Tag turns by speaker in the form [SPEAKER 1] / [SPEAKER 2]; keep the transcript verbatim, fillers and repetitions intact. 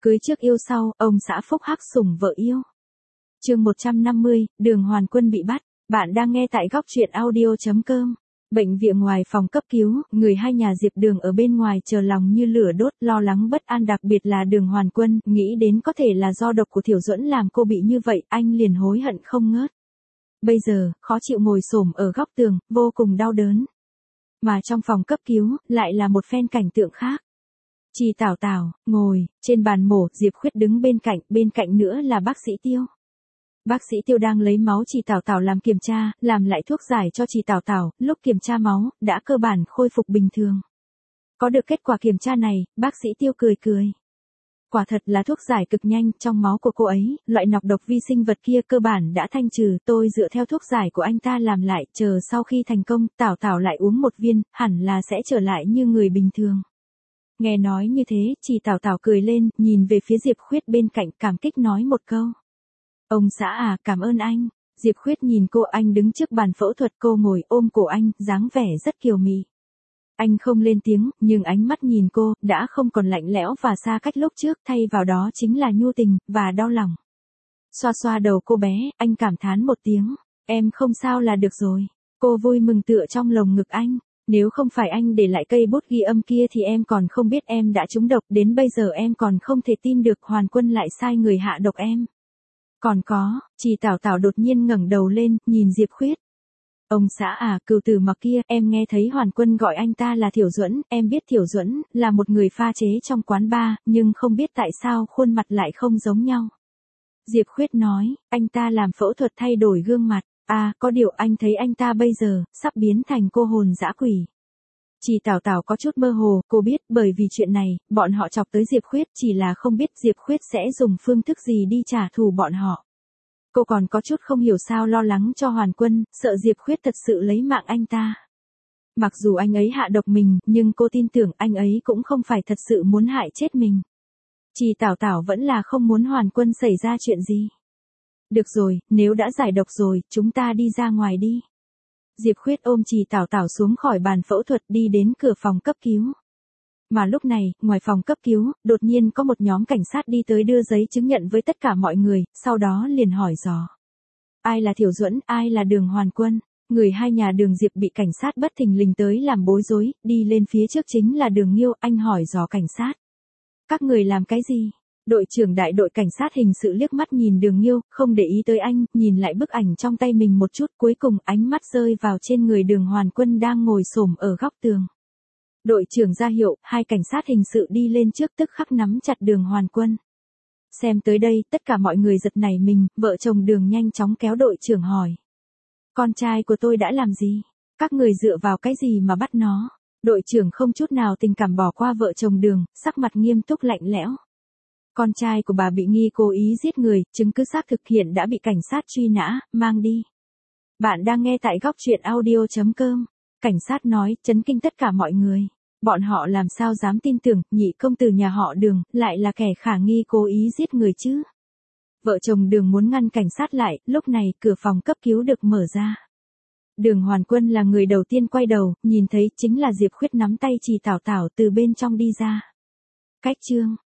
[SPEAKER 1] Cưới trước yêu sau, ông xã phúc hắc sủng vợ yêu. Chương một trăm năm mươi, Đường Hoàn Quân bị bắt. Bạn đang nghe tại góc truyện audio chấm com. Bệnh viện ngoài phòng cấp cứu, người hai nhà Diệp Đường ở bên ngoài chờ lòng như lửa đốt, lo lắng bất an, đặc biệt là Đường Hoàn Quân, nghĩ đến có thể là do độc của Thiểu Duẫn làm cô bị như vậy, anh liền hối hận không ngớt. Bây giờ, khó chịu ngồi xổm ở góc tường, vô cùng đau đớn. Mà trong phòng cấp cứu, lại là một phen cảnh tượng khác. Trì Tảo Tảo, ngồi, trên bàn mổ, Diệp Khuyết đứng bên cạnh, bên cạnh nữa là bác sĩ Tiêu. Bác sĩ Tiêu đang lấy máu Trì Tảo Tảo làm kiểm tra, làm lại thuốc giải cho Trì Tảo Tảo, lúc kiểm tra máu, đã cơ bản khôi phục bình thường. Có được kết quả kiểm tra này, bác sĩ Tiêu cười cười. Quả thật là thuốc giải cực nhanh, trong máu của cô ấy, loại nọc độc vi sinh vật kia cơ bản đã thanh trừ, tôi dựa theo thuốc giải của anh ta làm lại, chờ sau khi thành công, Tảo Tảo lại uống một viên, hẳn là sẽ trở lại như người bình thường. Nghe nói như thế, Trì Tảo Tảo cười lên, nhìn về phía Diệp Khuyết bên cạnh, cảm kích nói một câu. Ông xã à, cảm ơn anh. Diệp Khuyết nhìn cô, anh đứng trước bàn phẫu thuật, cô ngồi ôm cổ anh, dáng vẻ rất kiều mị. Anh không lên tiếng, nhưng ánh mắt nhìn cô, đã không còn lạnh lẽo và xa cách lúc trước, thay vào đó chính là nhu tình, và đau lòng. Xoa xoa đầu cô bé, anh cảm thán một tiếng, em không sao là được rồi. Cô vui mừng tựa trong lồng ngực anh. Nếu không phải anh để lại cây bút ghi âm kia thì em còn không biết em đã trúng độc, đến bây giờ em còn không thể tin được Hoàn Quân lại sai người hạ độc em. Còn có, Trì Tảo Tảo đột nhiên ngẩng đầu lên, nhìn Diệp Khuyết. Ông xã à, cừu tử mặc kia, em nghe thấy Hoàn Quân gọi anh ta là Thiểu Duẫn, em biết Thiểu Duẫn là một người pha chế trong quán bar, nhưng không biết tại sao khuôn mặt lại không giống nhau. Diệp Khuyết nói, anh ta làm phẫu thuật thay đổi gương mặt. À, có điều anh thấy anh ta bây giờ, sắp biến thành cô hồn dã quỷ. Trì Tảo Tảo có chút mơ hồ, cô biết, bởi vì chuyện này, bọn họ chọc tới Diệp Khuyết, chỉ là không biết Diệp Khuyết sẽ dùng phương thức gì đi trả thù bọn họ. Cô còn có chút không hiểu sao lo lắng cho Hoàn Quân, sợ Diệp Khuyết thật sự lấy mạng anh ta. Mặc dù anh ấy hạ độc mình, nhưng cô tin tưởng anh ấy cũng không phải thật sự muốn hại chết mình. Trì Tảo Tảo vẫn là không muốn Hoàn Quân xảy ra chuyện gì. Được rồi, nếu đã giải độc rồi, chúng ta đi ra ngoài đi. Diệp Khuyết ôm Trì Tảo Tảo xuống khỏi bàn phẫu thuật, đi đến cửa phòng cấp cứu. Mà lúc này, ngoài phòng cấp cứu, đột nhiên có một nhóm cảnh sát đi tới đưa giấy chứng nhận với tất cả mọi người, sau đó liền hỏi dò. Ai là Thiểu Duẫn, ai là Đường Hoàn Quân? Người hai nhà Đường Diệp bị cảnh sát bất thình lình tới làm bối rối, đi lên phía trước chính là Đường Nghiêu, anh hỏi dò cảnh sát. Các người làm cái gì? Đội trưởng đại đội cảnh sát hình sự liếc mắt nhìn Đường Nghiêu, không để ý tới anh, nhìn lại bức ảnh trong tay mình một chút, cuối cùng ánh mắt rơi vào trên người Đường Hoàn Quân đang ngồi xổm ở góc tường. Đội trưởng ra hiệu, hai cảnh sát hình sự đi lên trước tức khắc nắm chặt Đường Hoàn Quân. Xem tới đây, tất cả mọi người giật nảy mình, vợ chồng Đường nhanh chóng kéo đội trưởng hỏi. Con trai của tôi đã làm gì? Các người dựa vào cái gì mà bắt nó? Đội trưởng không chút nào tình cảm bỏ qua vợ chồng Đường, sắc mặt nghiêm túc lạnh lẽo. Con trai của bà bị nghi cố ý giết người, chứng cứ xác thực hiện đã bị cảnh sát truy nã, mang đi. Bạn đang nghe tại góc truyện audio chấm com. Cảnh sát nói, chấn kinh tất cả mọi người. Bọn họ làm sao dám tin tưởng, nhị công tử nhà họ Đường, lại là kẻ khả nghi cố ý giết người chứ. Vợ chồng Đường muốn ngăn cảnh sát lại, lúc này cửa phòng cấp cứu được mở ra. Đường Hoàn Quân là người đầu tiên quay đầu, nhìn thấy chính là Diệp Khuyết nắm tay Trì Tảo Tảo từ bên trong đi ra. Cách chương